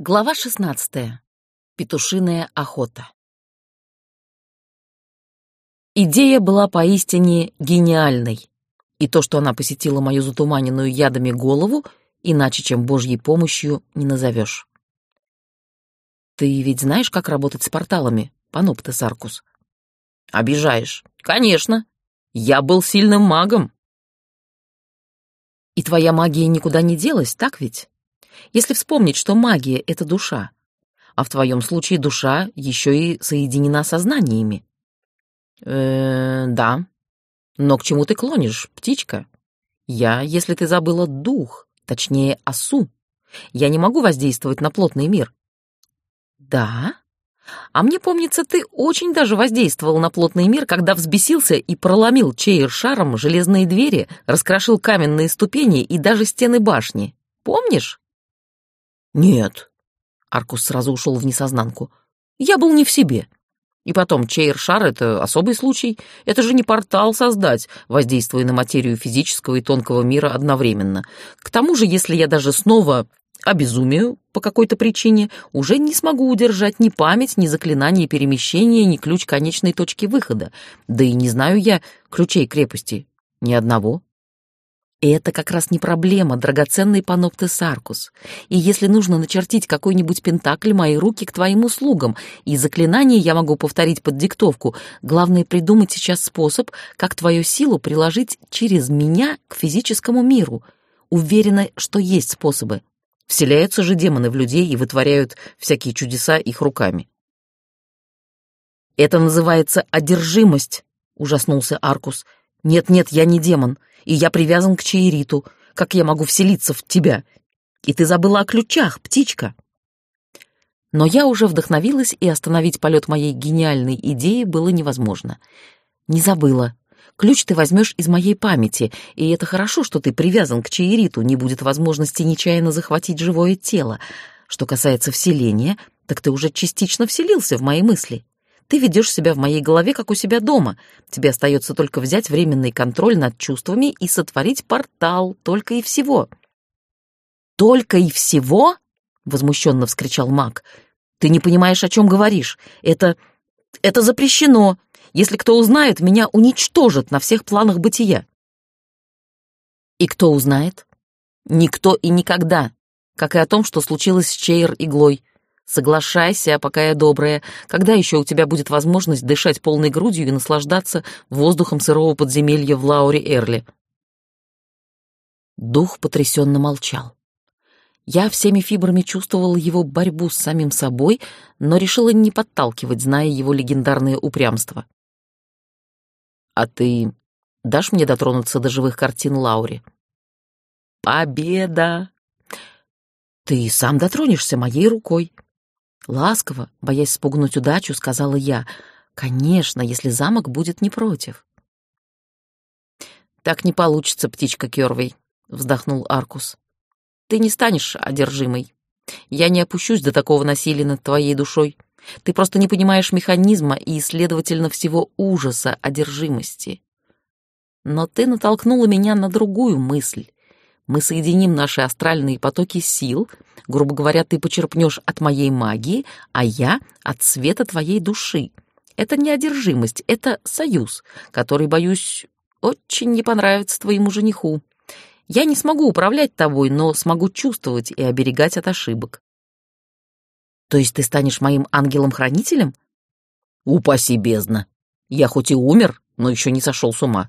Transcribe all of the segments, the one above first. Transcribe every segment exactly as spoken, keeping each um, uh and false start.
Глава шестнадцатая. Петушиная охота. Идея была поистине гениальной, и то, что она посетила мою затуманенную ядами голову, иначе чем Божьей помощью не назовешь. Ты ведь знаешь, как работать с порталами, Паноптес Аркус? Обижаешь. Конечно. Я был сильным магом. И твоя магия никуда не делась, так ведь? Если вспомнить, что магия — это душа, а в твоем случае душа еще и соединена со знаниями. Э, да. Но к чему ты клонишь, птичка? Я, если ты забыла, дух, точнее, осу. Я не могу воздействовать на плотный мир. Да? А мне помнится, ты очень даже воздействовал на плотный мир, когда взбесился и проломил чейр-шаром железные двери, раскрошил каменные ступени и даже стены башни. Помнишь? Нет. Аркус сразу ушел в несознанку. Я был не в себе. И потом, чейр-шар — это особый случай. Это же не портал создать, воздействуя на материю физического и тонкого мира одновременно. К тому же, если я даже снова обезумею по какой-то причине, уже не смогу удержать ни память, ни заклинание перемещения, ни ключ конечной точки выхода. Да и не знаю я ключей крепости. Ни одного. И это как раз не проблема, драгоценный Паноптес Аркус. И если нужно начертить какой-нибудь пентакль, мои руки к твоим услугам, и заклинание я могу повторить под диктовку. Главное придумать сейчас способ, как твою силу приложить через меня к физическому миру. Уверена, что есть способы. Вселяются же демоны в людей и вытворяют всякие чудеса их руками. «Это называется одержимость», — ужаснулся Аркус. «Нет-нет, я не демон, и я привязан к Чейриту. Как я могу вселиться в тебя? И ты забыла о ключах, птичка». Но я уже вдохновилась, и остановить полет моей гениальной идеи было невозможно. «Не забыла. Ключ ты возьмешь из моей памяти, и это хорошо, что ты привязан к Чейриту, не будет возможности нечаянно захватить живое тело. Что касается вселения, так ты уже частично вселился в мои мысли. Ты ведешь себя в моей голове, как у себя дома. Тебе остается только взять временный контроль над чувствами и сотворить портал, только и всего». «Только и всего?» — возмущенно вскричал маг. «Ты не понимаешь, о чем говоришь. Это... это запрещено. Если кто узнает, меня уничтожат на всех планах бытия». «И кто узнает?» «Никто и никогда. Как и о том, что случилось с Чейр-иглой. Соглашайся, пока я добрая. Когда еще у тебя будет возможность дышать полной грудью и наслаждаться воздухом сырого подземелья в Лаури-Эрли?» Дух потрясенно молчал. Я всеми фибрами чувствовала его борьбу с самим собой, но решила не подталкивать, зная его легендарное упрямство. «А ты дашь мне дотронуться до живых картин Лаури?» «Победа!» «Ты сам дотронешься моей рукой». Ласково, боясь спугнуть удачу, сказала я. «Конечно, если замок будет не против». «Так не получится, птичка Кёрвей», — вздохнул Аркус. «Ты не станешь одержимой. Я не опущусь до такого насилия над твоей душой. Ты просто не понимаешь механизма и, следовательно, всего ужаса одержимости. Но ты натолкнула меня на другую мысль. Мы соединим наши астральные потоки сил. Грубо говоря, ты почерпнешь от моей магии, а я — от света твоей души. Это не одержимость, это союз, который, боюсь, очень не понравится твоему жениху. Я не смогу управлять тобой, но смогу чувствовать и оберегать от ошибок». «То есть ты станешь моим ангелом-хранителем?» «Упаси бездна! Я хоть и умер, но еще не сошел с ума».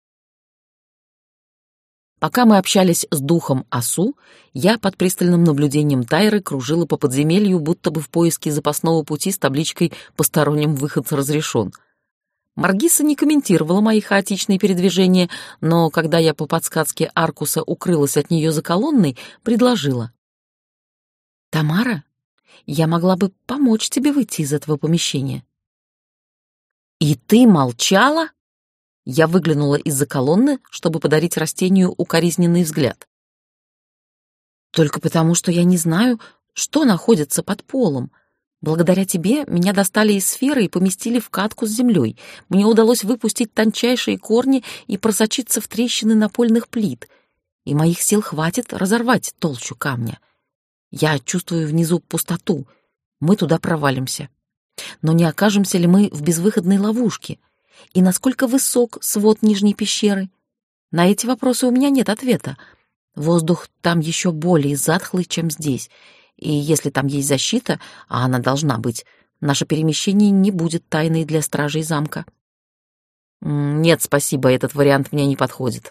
Пока мы общались с духом Осу, я под пристальным наблюдением Тайры кружила по подземелью, будто бы в поиске запасного пути с табличкой «Посторонним выход разрешен». Маргиса не комментировала мои хаотичные передвижения, но когда я по подсказке Аркуса укрылась от нее за колонной, предложила. «Тамара, я могла бы помочь тебе выйти из этого помещения». «И ты молчала?» Я выглянула из-за колонны, чтобы подарить растению укоризненный взгляд. «Только потому, что я не знаю, что находится под полом. Благодаря тебе меня достали из сферы и поместили в катку с землей. Мне удалось выпустить тончайшие корни и просочиться в трещины напольных плит, и моих сил хватит разорвать толщу камня. Я чувствую внизу пустоту. Мы туда провалимся. Но не окажемся ли мы в безвыходной ловушке? И насколько высок свод нижней пещеры? На эти вопросы у меня нет ответа. Воздух там еще более затхлый, чем здесь. И если там есть защита, а она должна быть, наше перемещение не будет тайной для стражей замка. Нет, спасибо, этот вариант мне не подходит.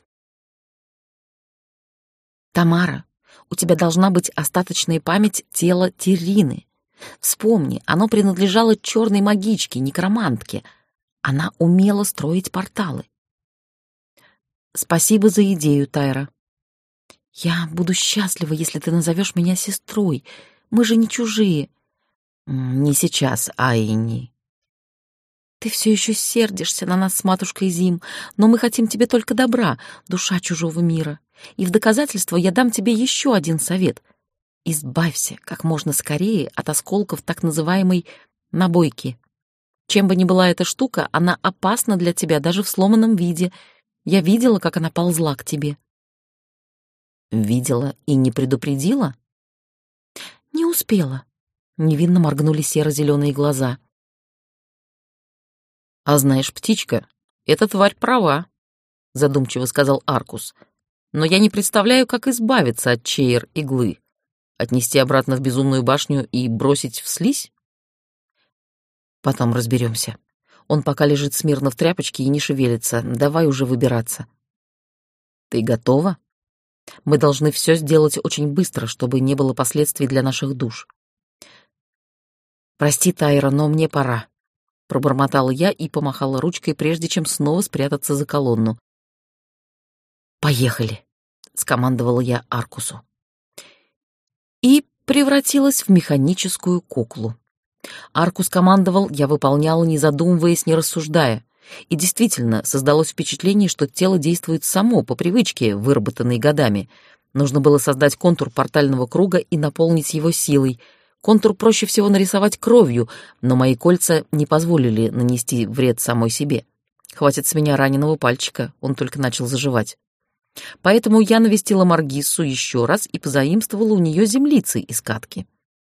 Тамара, у тебя должна быть остаточная память тела Террины. Вспомни, оно принадлежало черной магичке, некромантке. Она умела строить порталы. Спасибо за идею, Тайра. Я буду счастлива, если ты назовешь меня сестрой. Мы же не чужие. Не сейчас, Айни. Ты все еще сердишься на нас с матушкой Зим, но мы хотим тебе только добра, душа чужого мира. И в доказательство я дам тебе еще один совет. Избавься как можно скорее от осколков так называемой набойки. Чем бы ни была эта штука, она опасна для тебя даже в сломанном виде. Я видела, как она ползла к тебе. Видела и не предупредила? Не успела. Невинно моргнули серо-зеленые глаза. А знаешь, птичка, эта тварь права, задумчиво сказал Аркус. Но я не представляю, как избавиться от чейр-иглы. Отнести обратно в безумную башню и бросить в слизь? Потом разберемся. Он пока лежит смирно в тряпочке и не шевелится. Давай уже выбираться. Ты готова? Мы должны все сделать очень быстро, чтобы не было последствий для наших душ. Прости, Тайра, но мне пора. Пробормотала я и помахала ручкой, прежде чем снова спрятаться за колонну. «Поехали!» — скомандовала я Аркусу. И превратилась в механическую куклу. Аркус командовал, я выполняла, не задумываясь, не рассуждая. И действительно, создалось впечатление, что тело действует само, по привычке, выработанной годами. Нужно было создать контур портального круга и наполнить его силой. Контур проще всего нарисовать кровью, но мои кольца не позволили нанести вред самой себе. Хватит с меня раненого пальчика, он только начал заживать. Поэтому я навестила Маргиссу еще раз и позаимствовала у нее землицы из катки.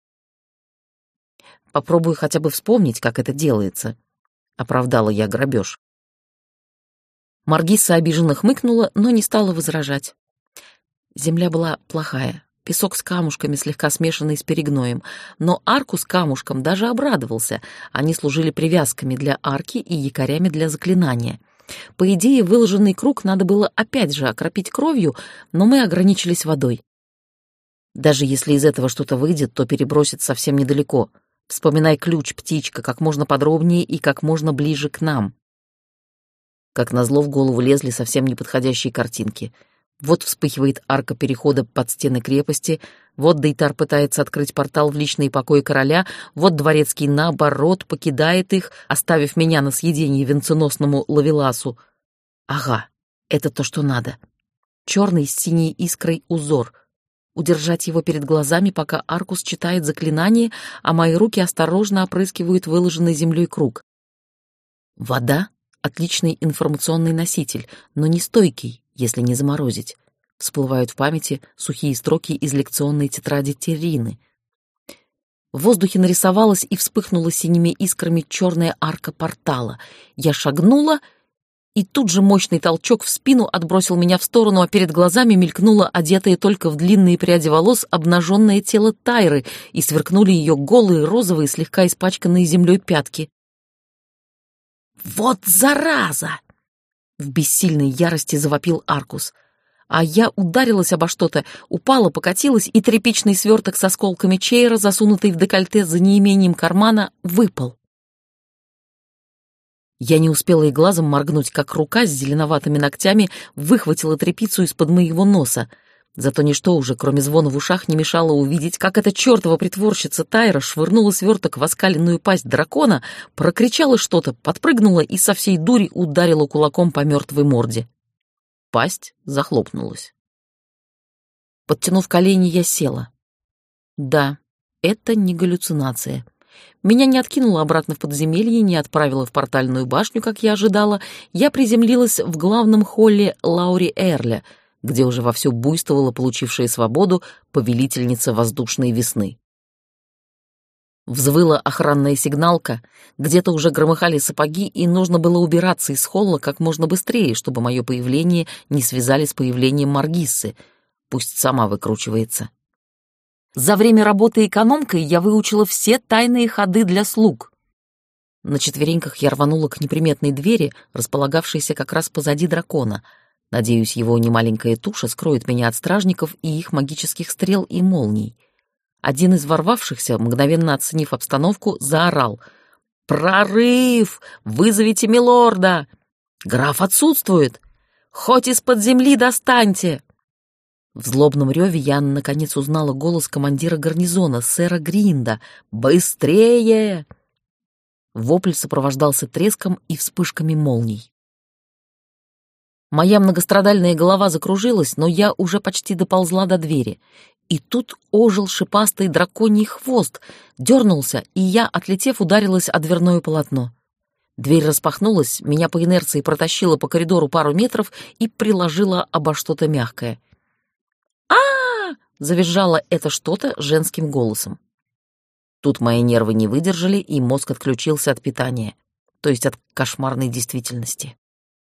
Попробую хотя бы вспомнить, как это делается. Оправдала я грабеж. Маргисса обиженно хмыкнула, но не стала возражать. Земля была плохая, песок с камушками, слегка смешанный с перегноем, но арку с камушком даже обрадовался. Они служили привязками для арки и якорями для заклинания. По идее, выложенный круг надо было опять же окропить кровью, но мы ограничились водой. Даже если из этого что-то выйдет, то перебросит совсем недалеко. Вспоминай ключ, птичка, как можно подробнее и как можно ближе к нам. Как назло, в голову лезли совсем неподходящие картинки. Вот вспыхивает арка перехода под стены крепости, вот Дейтар пытается открыть портал в личные покои короля, вот дворецкий, наоборот, покидает их, оставив меня на съедение венценосному Лавеласу. Ага, это то, что надо. Черный с синей искрой узор. Удержать его перед глазами, пока Аркус читает заклинание, а мои руки осторожно опрыскивают выложенный землей круг. Вода — отличный информационный носитель, но не стойкий, если не заморозить. Всплывают в памяти сухие строки из лекционной тетради Террины. В воздухе нарисовалась и вспыхнула синими искрами черная арка портала. Я шагнула, и тут же мощный толчок в спину отбросил меня в сторону, а перед глазами мелькнуло одетое только в длинные пряди волос обнаженное тело Тайры, и сверкнули ее голые, розовые, слегка испачканные землей пятки. «Вот зараза!» — в бессильной ярости завопил Аркус. А я ударилась обо что-то, упала, покатилась, и тряпичный сверток с осколками чейра, засунутый в декольте за неимением кармана, выпал. Я не успела и глазом моргнуть, как рука с зеленоватыми ногтями выхватила тряпицу из-под моего носа. Зато ничто уже, кроме звона в ушах, не мешало увидеть, как эта чертова притворщица Тайра швырнула сверток в оскаленную пасть дракона, прокричала что-то, подпрыгнула и со всей дури ударила кулаком по мертвой морде. Пасть захлопнулась. Подтянув колени, я села. Да, это не галлюцинация. Меня не откинуло обратно в подземелье, не отправило в портальную башню, как я ожидала. Я приземлилась в главном холле Лаури Эрля. где уже вовсю буйствовала получившая свободу повелительница воздушной весны. Взвыла охранная сигналка, где-то уже громыхали сапоги, и нужно было убираться из холла как можно быстрее, чтобы мое появление не связали с появлением Маргиссы. Пусть сама выкручивается. За время работы экономкой я выучила все тайные ходы для слуг. На четвереньках я рванула к неприметной двери, располагавшейся как раз позади дракона. Надеюсь, его немаленькая туша скроет меня от стражников и их магических стрел и молний. Один из ворвавшихся, мгновенно оценив обстановку, заорал: «Прорыв! Вызовите милорда! Граф отсутствует! Хоть из-под земли достаньте!» В злобном реве я, наконец, узнала голос командира гарнизона, сэра Гринда. «Быстрее!» Вопль сопровождался треском и вспышками молний. Моя многострадальная голова закружилась, но я уже почти доползла до двери. И тут ожил шипастый драконий хвост, дернулся, и я, отлетев, ударилась о дверное полотно. Дверь распахнулась, меня по инерции протащило по коридору пару метров и приложило обо что-то мягкое. а завизжало это что-то женским голосом. Тут мои нервы не выдержали, и мозг отключился от питания, то есть от кошмарной действительности.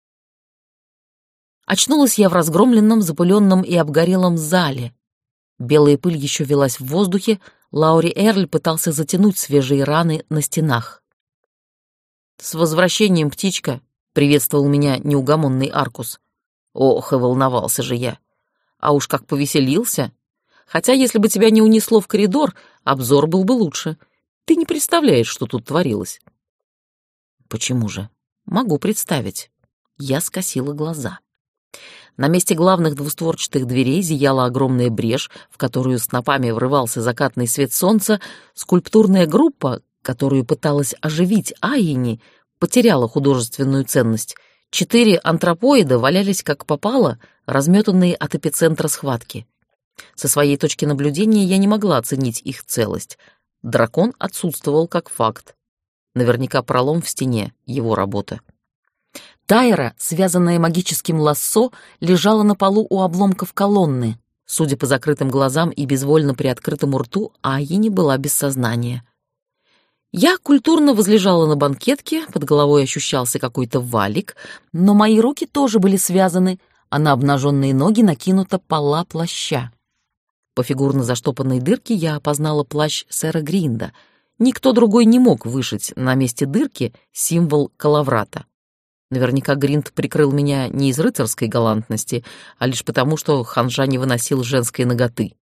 Очнулась я в разгромленном, запыленном и обгорелом зале. Белая пыль еще велась в воздухе, Лаури Эрль пытался затянуть свежие раны на стенах. «С возвращением, птичка!» — приветствовал меня неугомонный Аркус. Ох, и волновался же я. А уж как повеселился! Хотя, если бы тебя не унесло в коридор, обзор был бы лучше. Ты не представляешь, что тут творилось. Почему же? Могу представить. Я скосила глаза. На месте главных двустворчатых дверей зияла огромная брешь, в которую снопами врывался закатный свет солнца. Скульптурная группа, которую пыталась оживить Айни, потеряла художественную ценность. Четыре антропоида валялись как попало, разметанные от эпицентра схватки. Со своей точки наблюдения я не могла оценить их целость. Дракон отсутствовал как факт. Наверняка пролом в стене — его работа. Тайра, связанная магическим лассо, лежала на полу у обломков колонны. Судя по закрытым глазам и безвольно приоткрытому рту, Айни была без сознания. Я культурно возлежала на банкетке, под головой ощущался какой-то валик, но мои руки тоже были связаны, а на обнаженные ноги накинута пола плаща. По фигурно заштопанной дырке я опознала плащ сэра Гринда. Никто другой не мог вышить на месте дырки символ калаврата. Наверняка Гринд прикрыл меня не из рыцарской галантности, а лишь потому, что ханжа не выносил женской наготы.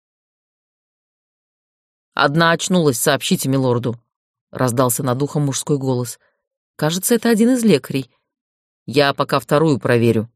«Одна очнулась, сообщите милорду», — раздался над ухом мужской голос. «Кажется, это один из лекарей. Я пока вторую проверю».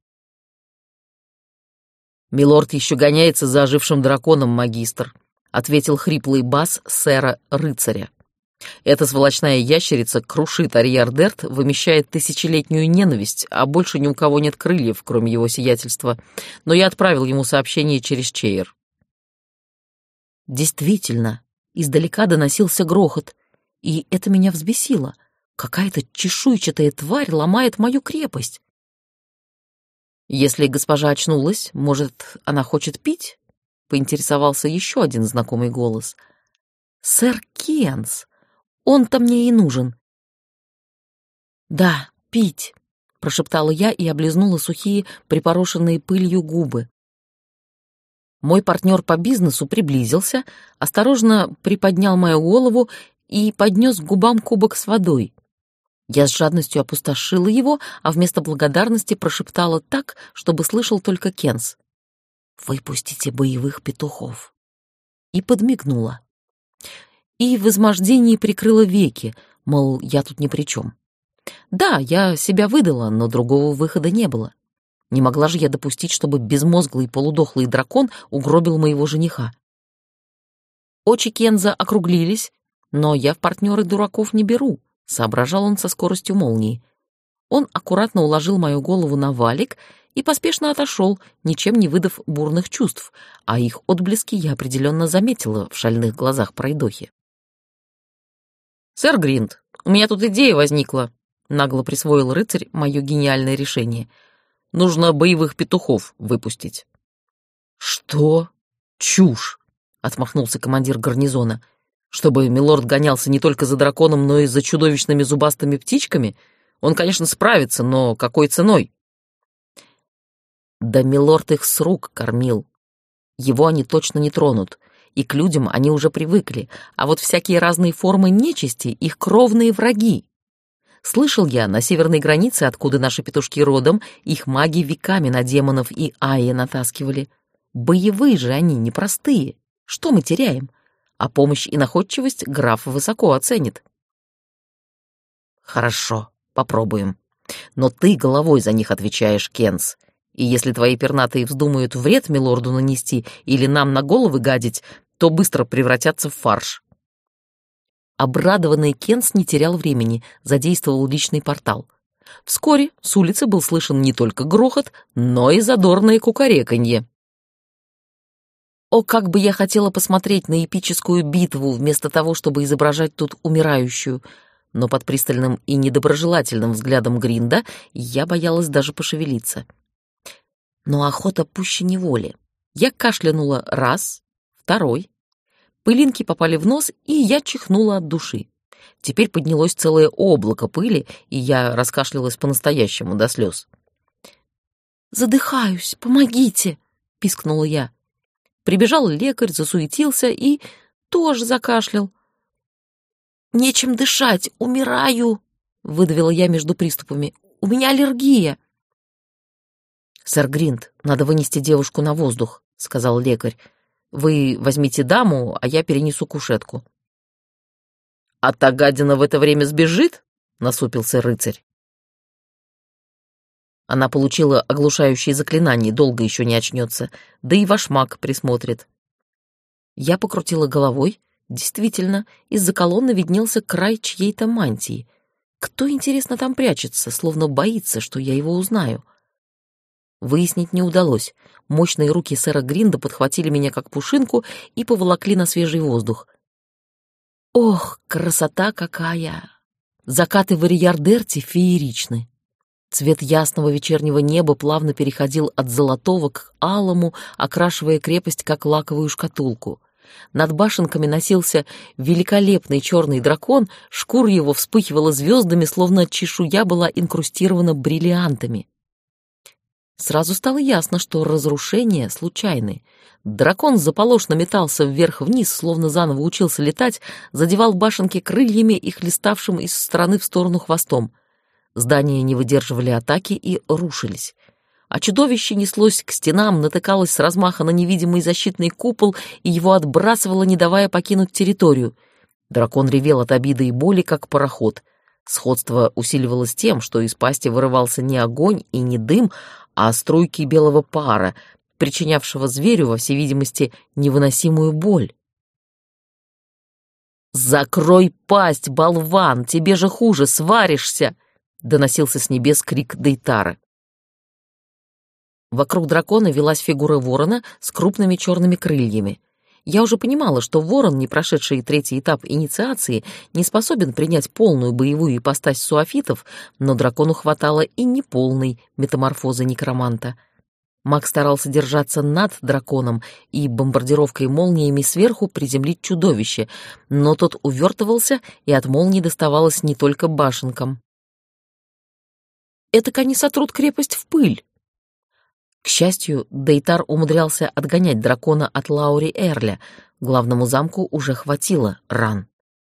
«Милорд еще гоняется за ожившим драконом, магистр», — ответил хриплый бас сэра-рыцаря. «Эта сволочная ящерица крушит Арьярдерт, вымещает тысячелетнюю ненависть, а больше ни у кого нет крыльев, кроме его сиятельства. Но я отправил ему сообщение через Чейр». Действительно, издалека доносился грохот, и это меня взбесило. Какая-то чешуйчатая тварь ломает мою крепость. «Если госпожа очнулась, может, она хочет пить?» — поинтересовался еще один знакомый голос. «Сэр Кенс! Он-то мне и нужен». «Да, пить», — прошептала я и облизнула сухие, припорошенные пылью губы. Мой партнер по бизнесу приблизился, осторожно приподнял мою голову и поднес к губам кубок с водой. Я с жадностью опустошила его, а вместо благодарности прошептала так, чтобы слышал только Кенс: «Выпустите боевых петухов». И подмигнула. И в измождении прикрыла веки, мол, я тут ни при чем. Да, я себя выдала, но другого выхода не было. Не могла же я допустить, чтобы безмозглый полудохлый дракон угробил моего жениха. Очи Кенза округлились, но я в партнеры дураков не беру, соображал он со скоростью молнии. Он аккуратно уложил мою голову на валик и поспешно отошел, ничем не выдав бурных чувств, а их отблески я определенно заметила в шальных глазах пройдохи. «Сэр Гринд, у меня тут идея возникла», — нагло присвоил рыцарь мое гениальное решение. «Нужно боевых петухов выпустить». «Что? Чушь!» — отмахнулся командир гарнизона. «Чтобы милорд гонялся не только за драконом, но и за чудовищными зубастыми птичками? Он, конечно, справится, но какой ценой?» «Да милорд их с рук кормил. Его они точно не тронут, и к людям они уже привыкли, а вот всякие разные формы нечисти — их кровные враги. Слышал я, на северной границе, откуда наши петушки родом, их маги веками на демонов и Айя натаскивали. Боевые же они, непростые. Что мы теряем? А помощь и находчивость граф высоко оценит». «Хорошо, попробуем. Но ты головой за них отвечаешь, Кенс. И если твои пернатые вздумают вред милорду нанести или нам на головы гадить, то быстро превратятся в фарш». Обрадованный Кенс не терял времени, задействовал личный портал. Вскоре с улицы был слышен не только грохот, но и задорное кукареканье. О, как бы я хотела посмотреть на эпическую битву, вместо того, чтобы изображать тут умирающую. Но под пристальным и недоброжелательным взглядом Гринда я боялась даже пошевелиться. Но охота пуще неволи. Я кашлянула раз, второй. Пылинки попали в нос, и я чихнула от души. Теперь поднялось целое облако пыли, и я раскашлялась по-настоящему до слез. «Задыхаюсь, помогите!» — пискнула я. Прибежал лекарь, засуетился и тоже закашлял. «Нечем дышать, умираю!» — выдавила я между приступами. «У меня аллергия!» «Сэр Гринд, надо вынести девушку на воздух», — сказал лекарь. «Вы возьмите даму, а я перенесу кушетку». «А та гадина в это время сбежит?» — насупился рыцарь. Она получила оглушающее заклинание, долго еще не очнется, да и ваш маг присмотрит. Я покрутила головой. Действительно, из-за колонны виднелся край чьей-то мантии. Кто, интересно, там прячется, словно боится, что я его узнаю? Выяснить не удалось. Мощные руки сэра Гринда подхватили меня как пушинку и поволокли на свежий воздух. Ох, красота какая! Закаты в Ариярдерте фееричны. Цвет ясного вечернего неба плавно переходил от золотого к алому, окрашивая крепость как лаковую шкатулку. Над башенками носился великолепный черный дракон, шкура его вспыхивала звездами, словно чешуя была инкрустирована бриллиантами. Сразу стало ясно, что разрушения случайны. Дракон заполошно метался вверх-вниз, словно заново учился летать, задевал башенки крыльями и хлеставшим из стороны в сторону хвостом. Здания не выдерживали атаки и рушились. А чудовище неслось к стенам, натыкалось с размаха на невидимый защитный купол и его отбрасывало, не давая покинуть территорию. Дракон ревел от обиды и боли, как пароход. Сходство усиливалось тем, что из пасти вырывался не огонь и не дым, а струйки белого пара, причинявшего зверю, во всей видимости, невыносимую боль. «Закрой пасть, болван! Тебе же хуже, сваришься!» — доносился с небес крик Дейтары. Вокруг дракона велась фигура ворона с крупными черными крыльями. Я уже понимала, что ворон, не прошедший третий этап инициации, не способен принять полную боевую ипостась суафитов, но дракону хватало и неполной метаморфозы некроманта. Маг старался держаться над драконом и бомбардировкой молниями сверху приземлить чудовище, но тот увертывался, и от молний доставалось не только башенкам. Этак они сотрут крепость в пыль. К счастью, Дейтар умудрялся отгонять дракона от Лаури Эрля. Главному замку уже хватило ран.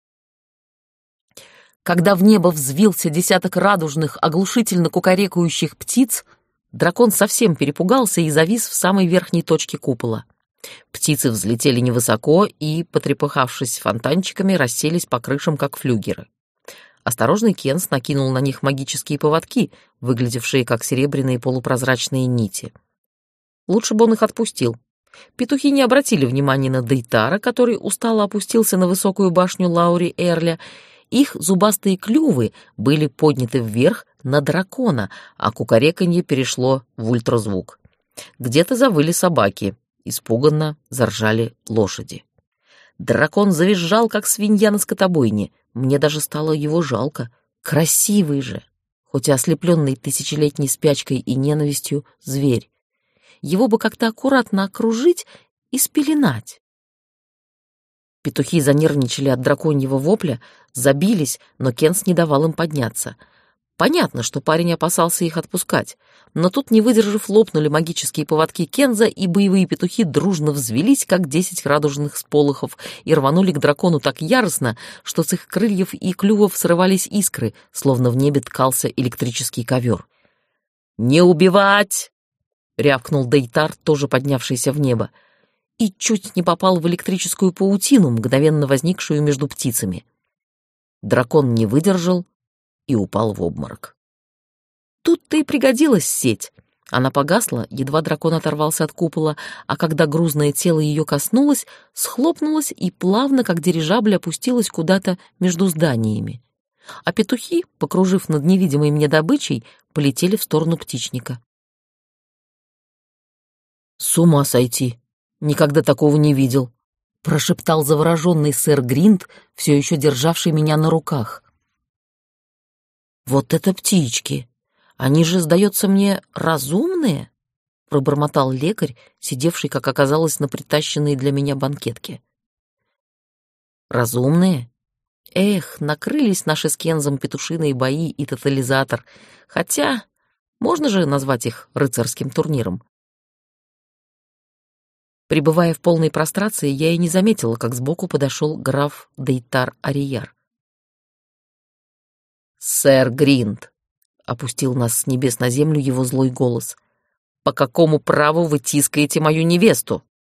Когда в небо взвился десяток радужных, оглушительно кукарекающих птиц, дракон совсем перепугался и завис в самой верхней точке купола. Птицы взлетели невысоко и, потрепыхавшись фонтанчиками, расселись по крышам, как флюгеры. Осторожный Кенс накинул на них магические поводки, выглядевшие как серебряные полупрозрачные нити. Лучше бы он их отпустил. Петухи не обратили внимания на Дейтара, который устало опустился на высокую башню Лаури Эрля. Их зубастые клювы были подняты вверх на дракона, а кукареканье перешло в ультразвук. Где-то завыли собаки, испуганно заржали лошади. Дракон завизжал, как свинья на скотобойне. Мне даже стало его жалко. Красивый же, хоть и ослепленный тысячелетней спячкой и ненавистью, зверь. его бы как-то аккуратно окружить и спеленать. Петухи занервничали от драконьего вопля, забились, но Кенс не давал им подняться. Понятно, что парень опасался их отпускать, но тут, не выдержав, лопнули магические поводки Кенза, и боевые петухи дружно взвелись, как десять радужных сполохов, и рванули к дракону так яростно, что с их крыльев и клювов срывались искры, словно в небе ткался электрический ковер. «Не убивать!» — рявкнул Дейтар, тоже поднявшийся в небо, и чуть не попал в электрическую паутину, мгновенно возникшую между птицами. Дракон не выдержал и упал в обморок. Тут-то и пригодилась сеть. Она погасла, едва дракон оторвался от купола, а когда грузное тело ее коснулось, схлопнулось и плавно, как дирижабль, опустилось куда-то между зданиями. А петухи, покружив над невидимой мне добычей, полетели в сторону птичника. «С ума сойти! Никогда такого не видел!» — прошептал завороженный сэр Гринд, все еще державший меня на руках. «Вот это птички! Они же, сдается мне, разумные!» — пробормотал лекарь, сидевший, как оказалось, на притащенной для меня банкетке. «Разумные? Эх, накрылись наши с Кензом петушиные бои и тотализатор, хотя можно же назвать их рыцарским турниром». Пребывая в полной прострации, я и не заметила, как сбоку подошел граф Дейтар Арияр. «Сэр Гринд!» — опустил нас с небес на землю его злой голос. «По какому праву вы тискаете мою невесту?»